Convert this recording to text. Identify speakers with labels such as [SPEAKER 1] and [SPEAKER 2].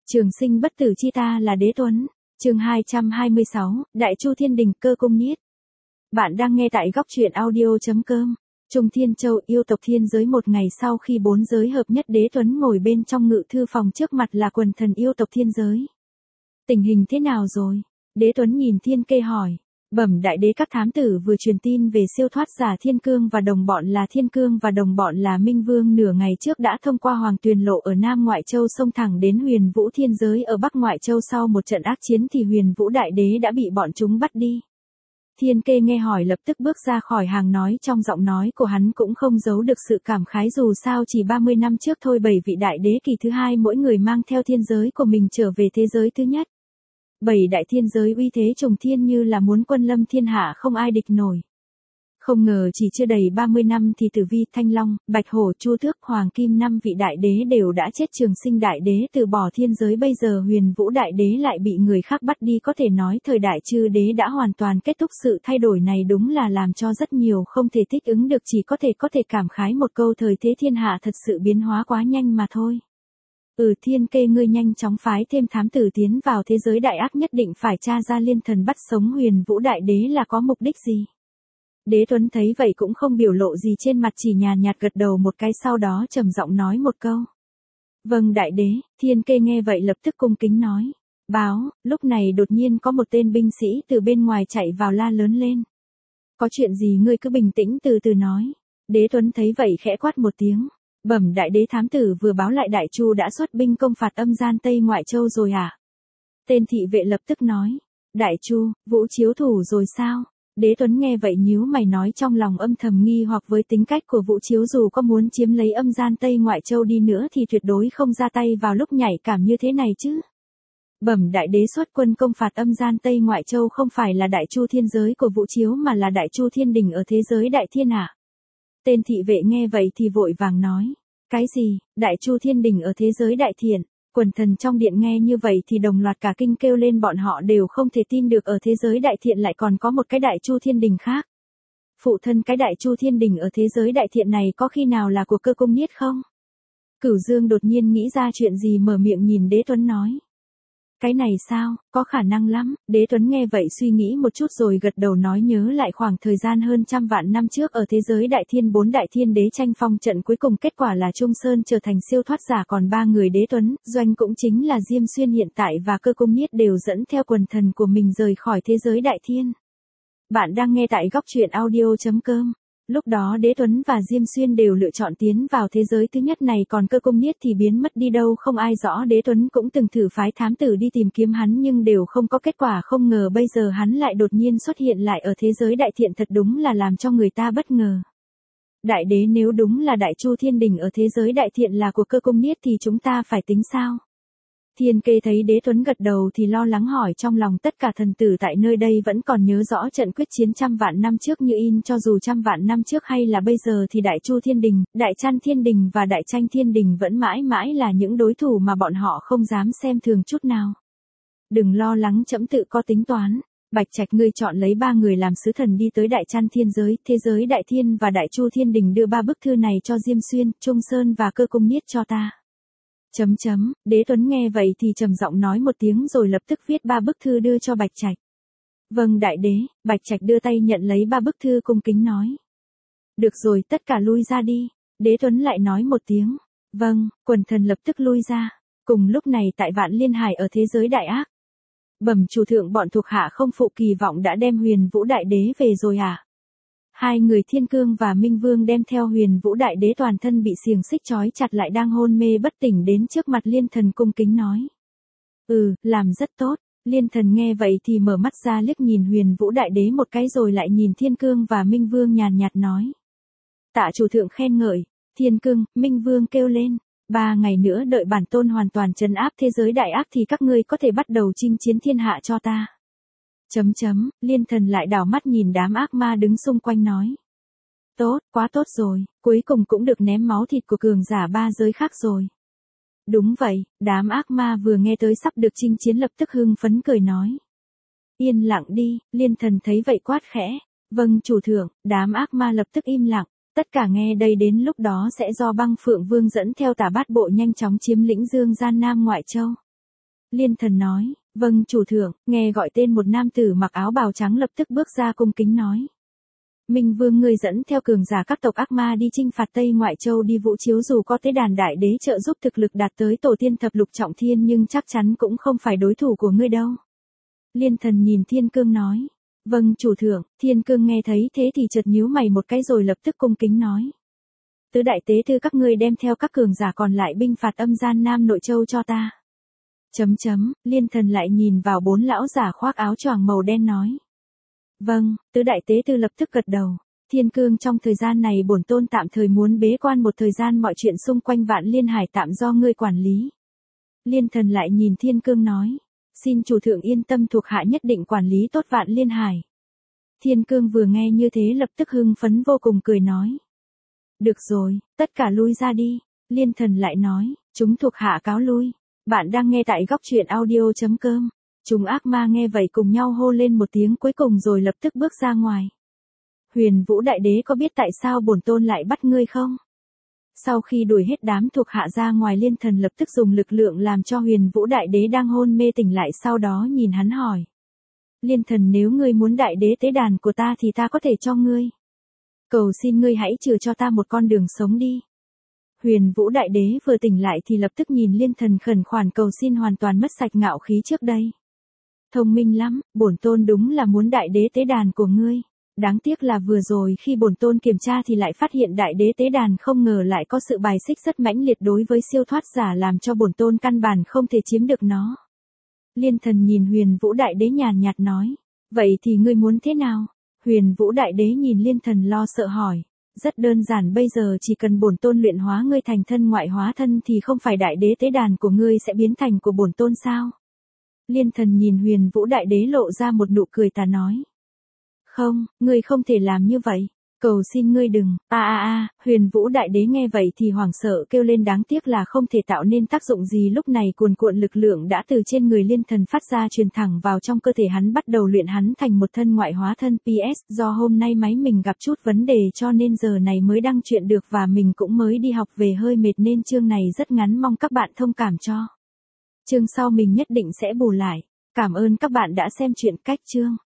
[SPEAKER 1] Trường sinh bất tử chi ta là Đế Tuấn. Chương 226, Đại Chu Thiên Đình, Cơ Cung Niết. Bạn đang nghe tại góc truyện audio.com. Trung Thiên Châu, yêu tộc thiên giới. Một ngày sau khi bốn giới hợp nhất, Đế Tuấn ngồi bên trong ngự thư phòng, trước mặt là quần thần yêu tộc thiên giới. Tình hình thế nào rồi? Đế Tuấn nhìn Thiên Kê hỏi. Bẩm đại đế, các thám tử vừa truyền tin về siêu thoát giả Thiên Cương và đồng bọn là Thiên Cương và đồng bọn là Minh Vương nửa ngày trước đã thông qua Hoàng Tuyền Lộ ở Nam Ngoại Châu xông thẳng đến Huyền Vũ Thiên Giới ở Bắc Ngoại Châu. Sau một trận ác chiến thì Huyền Vũ Đại Đế đã bị bọn chúng bắt đi. Thiên Kê nghe hỏi lập tức bước ra khỏi hàng, nói trong giọng nói của hắn cũng không giấu được sự cảm khái, dù sao chỉ 30 năm trước thôi 7 vị đại đế kỳ thứ hai mỗi người mang theo thiên giới của mình trở về thế giới thứ nhất. 7 đại thiên giới uy thế trùng thiên như là muốn quân lâm thiên hạ, không ai địch nổi. Không ngờ chỉ chưa đầy 30 năm thì Tử Vi, Thanh Long, Bạch Hổ, Chu Tước, Hoàng Kim 5 vị đại đế đều đã chết. Trường sinh đại đế từ bỏ thiên giới, bây giờ Huyền Vũ đại đế lại bị người khác bắt đi, có thể nói thời đại chư đế đã hoàn toàn kết thúc. Sự thay đổi này đúng là làm cho rất nhiều không thể thích ứng được, chỉ có thể cảm khái một câu, thời thế thiên hạ thật sự biến hóa quá nhanh mà thôi. Thiên Kê, ngươi nhanh chóng phái thêm thám tử tiến vào thế giới đại ác, nhất định phải tra ra Liên Thần bắt sống Huyền Vũ đại đế là có mục đích gì. Đế Tuấn thấy vậy cũng không biểu lộ gì trên mặt, chỉ nhàn nhạt gật đầu một cái, sau đó trầm giọng nói một câu. Vâng đại đế. Thiên Kê nghe vậy lập tức cung kính nói. Báo. Lúc này đột nhiên có một tên binh sĩ từ bên ngoài chạy vào, la lớn lên. Có chuyện gì ngươi cứ bình tĩnh từ từ nói. Đế Tuấn thấy vậy khẽ quát một tiếng. Bẩm đại đế, thám tử vừa báo lại Đại Chu đã xuất binh công phạt âm gian Tây Ngoại Châu rồi à? Tên thị vệ lập tức nói. Đại Chu, Vũ chiếu thủ rồi sao? Đế Tuấn nghe vậy nhíu mày, nói trong lòng âm thầm nghi hoặc với tính cách của Vũ Chiếu, dù có muốn chiếm lấy âm gian Tây Ngoại Châu đi nữa thì tuyệt đối không ra tay vào lúc nhạy cảm như thế này chứ. Bẩm đại đế, xuất quân công phạt âm gian Tây Ngoại Châu không phải là Đại Chu Thiên Giới của Vũ Chiếu mà là Đại Chu Thiên Đình ở thế giới Đại Thiên ạ. Tên thị vệ nghe vậy thì vội vàng nói. Cái gì, Đại Chu Thiên Đình ở thế giới Đại Thiện? Quần thần trong điện nghe như vậy thì đồng loạt cả kinh kêu lên, bọn họ đều không thể tin được ở thế giới Đại Thiện lại còn có một cái Đại Chu Thiên Đình khác. Phụ thân, cái Đại Chu Thiên Đình ở thế giới Đại Thiện này có khi nào là của Cơ Cung Niết không? Cửu Dương đột nhiên nghĩ ra chuyện gì, mở miệng nhìn Đế Tuấn nói. Cái này sao, có khả năng lắm. Đế Tuấn nghe vậy suy nghĩ một chút rồi gật đầu nói, nhớ lại khoảng thời gian hơn trăm vạn năm trước ở thế giới Đại Thiên, 4 đại thiên đế tranh phong trận, cuối cùng kết quả là Trung Sơn trở thành siêu thoát giả, còn 3 người Đế Tuấn, Doanh cũng chính là Diêm Xuyên hiện tại và Cơ Cung Niết đều dẫn theo quần thần của mình rời khỏi thế giới Đại Thiên. Bạn đang nghe tại góc truyện audio.com. Lúc đó Đế Tuấn và Diêm Xuyên đều lựa chọn tiến vào thế giới thứ nhất này, còn Cơ Cung Niết thì biến mất đi đâu không ai rõ. Đế Tuấn cũng từng thử phái thám tử đi tìm kiếm hắn nhưng đều không có kết quả, không ngờ bây giờ hắn lại đột nhiên xuất hiện lại ở thế giới Đại Thiện, thật đúng là làm cho người ta bất ngờ. Đại đế, nếu đúng là Đại Chu Thiên Đình ở thế giới Đại Thiện là của Cơ Cung Niết thì chúng ta phải tính sao? Thiên Kê thấy Đế Tuấn gật đầu thì lo lắng hỏi, trong lòng tất cả thần tử tại nơi đây vẫn còn nhớ rõ trận quyết chiến trăm vạn năm trước như in, cho dù trăm vạn năm trước hay là bây giờ thì Đại Chu Thiên Đình, Đại Chăn Thiên Đình và Đại Tranh Thiên Đình vẫn mãi mãi là những đối thủ mà bọn họ không dám xem thường chút nào. Đừng lo lắng, trẫm tự có tính toán. Bạch Trạch, ngươi chọn lấy 3 người làm sứ thần đi tới Đại Chăn Thiên Giới, thế giới Đại Thiên và Đại Chu Thiên Đình, đưa 3 bức thư này cho Diêm Xuyên, Trung Sơn và Cơ Cung Niết cho ta. Đế Tuấn nghe vậy thì trầm giọng nói một tiếng rồi lập tức viết 3 bức thư đưa cho Bạch Trạch. Vâng đại đế. Bạch Trạch đưa tay nhận lấy 3 bức thư cung kính nói. Được rồi, tất cả lui ra đi. Đế Tuấn lại nói một tiếng. Vâng. Quần thần lập tức lui ra. Cùng lúc này tại Vạn Liên Hải ở thế giới đại ác. Bẩm chủ thượng, bọn thuộc hạ không phụ kỳ vọng đã đem Huyền Vũ đại đế về rồi à? 2 người Thiên Cương và Minh Vương đem theo Huyền Vũ đại đế toàn thân bị xiềng xích trói chặt lại đang hôn mê bất tỉnh đến trước mặt Liên Thần cung kính nói. Làm rất tốt. Liên Thần nghe vậy thì mở mắt ra, liếc nhìn Huyền Vũ đại đế một cái rồi lại nhìn Thiên Cương và Minh Vương, nhàn nhạt nói. Tạ chủ thượng khen ngợi. Thiên Cương, Minh Vương kêu lên. 3 ngày nữa đợi bản tôn hoàn toàn trấn áp thế giới đại ác thì các ngươi có thể bắt đầu chinh chiến thiên hạ cho ta. Liên Thần lại đảo mắt nhìn đám ác ma đứng xung quanh nói. Tốt, quá tốt rồi, cuối cùng cũng được ném máu thịt của cường giả 3 giới khác rồi. Đúng vậy, đám ác ma vừa nghe tới sắp được chinh chiến lập tức hưng phấn cười nói. Yên lặng đi. Liên Thần thấy vậy quát khẽ. Vâng chủ thượng. Đám ác ma lập tức im lặng. Tất cả nghe đây, đến lúc đó sẽ do Băng Phượng Vương dẫn theo Tà Bát Bộ nhanh chóng chiếm lĩnh Dương Gian Nam Ngoại Châu. Liên thần nói, vâng chủ thượng, nghe gọi tên một nam tử mặc áo bào trắng lập tức bước ra cung kính nói. Minh Vương ngươi dẫn theo cường giả các tộc ác ma đi chinh phạt Tây Ngoại Châu đi vũ chiếu, dù có tế đàn đại đế trợ giúp thực lực đạt tới tổ tiên thập lục trọng thiên nhưng chắc chắn cũng không phải đối thủ của ngươi đâu. Liên thần nhìn Thiên Cương nói. Vâng chủ thượng. Thiên Cương nghe thấy thế thì chợt nhíu mày một cái rồi lập tức cung kính nói. Tứ đại tế thư các ngươi đem theo các cường giả còn lại binh phạt âm gian Nam Nội Châu cho ta. Liên thần lại nhìn vào 4 lão giả khoác áo choàng màu đen nói. Vâng, tứ đại tế tư lập tức gật đầu. Thiên Cương, trong thời gian này bổn tôn tạm thời muốn bế quan một thời gian, mọi chuyện xung quanh Vạn Liên Hải tạm do ngươi quản lý. Liên thần lại nhìn Thiên Cương nói. Xin chủ thượng yên tâm, thuộc hạ nhất định quản lý tốt Vạn Liên Hải. Thiên Cương vừa nghe như thế lập tức hưng phấn vô cùng cười nói. Được rồi, tất cả lui ra đi. Liên thần lại nói, chúng thuộc hạ cáo lui. Bạn đang nghe tại góc truyện audio.com. Chúng ác ma nghe vậy cùng nhau hô lên một tiếng cuối cùng rồi lập tức bước ra ngoài. Huyền Vũ Đại Đế có biết tại sao bổn tôn lại bắt ngươi không? Sau khi đuổi hết đám thuộc hạ ra ngoài, Liên thần lập tức dùng lực lượng làm cho Huyền Vũ Đại Đế đang hôn mê tỉnh lại, sau đó nhìn hắn hỏi. Liên thần, nếu ngươi muốn đại đế tế đàn của ta thì ta có thể cho ngươi. Cầu xin ngươi hãy trừ cho ta một con đường sống đi. Huyền Vũ Đại Đế vừa tỉnh lại thì lập tức nhìn Liên thần khẩn khoản cầu xin, hoàn toàn mất sạch ngạo khí trước đây. Thông minh lắm, bổn tôn đúng là muốn đại đế tế đàn của ngươi. Đáng tiếc là vừa rồi khi bổn tôn kiểm tra thì lại phát hiện đại đế tế đàn không ngờ lại có sự bài xích rất mãnh liệt đối với siêu thoát giả, làm cho bổn tôn căn bản không thể chiếm được nó. Liên thần nhìn Huyền Vũ Đại Đế nhàn nhạt nói. Vậy thì ngươi muốn thế nào? Huyền Vũ Đại Đế nhìn Liên thần lo sợ hỏi. Rất đơn giản, bây giờ chỉ cần bổn tôn luyện hóa ngươi thành thân ngoại hóa thân thì không phải đại đế tế đàn của ngươi sẽ biến thành của bổn tôn sao? Liên thần nhìn Huyền Vũ Đại Đế lộ ra một nụ cười tà nói. Không, ngươi không thể làm như vậy. Cầu xin ngươi đừng. Huyền Vũ Đại Đế nghe vậy thì hoảng sợ kêu lên, đáng tiếc là không thể tạo nên tác dụng gì. Lúc này cuồn cuộn lực lượng đã từ trên người Liên thần phát ra, truyền thẳng vào trong cơ thể hắn, bắt đầu luyện hắn thành một thân ngoại hóa thân. PS, do hôm nay máy mình gặp chút vấn đề cho nên giờ này mới đăng truyện được, và mình cũng mới đi học về hơi mệt nên chương này rất ngắn, mong các bạn thông cảm cho. Chương sau mình nhất định sẽ bù lại. Cảm ơn các bạn đã xem truyện cách chương.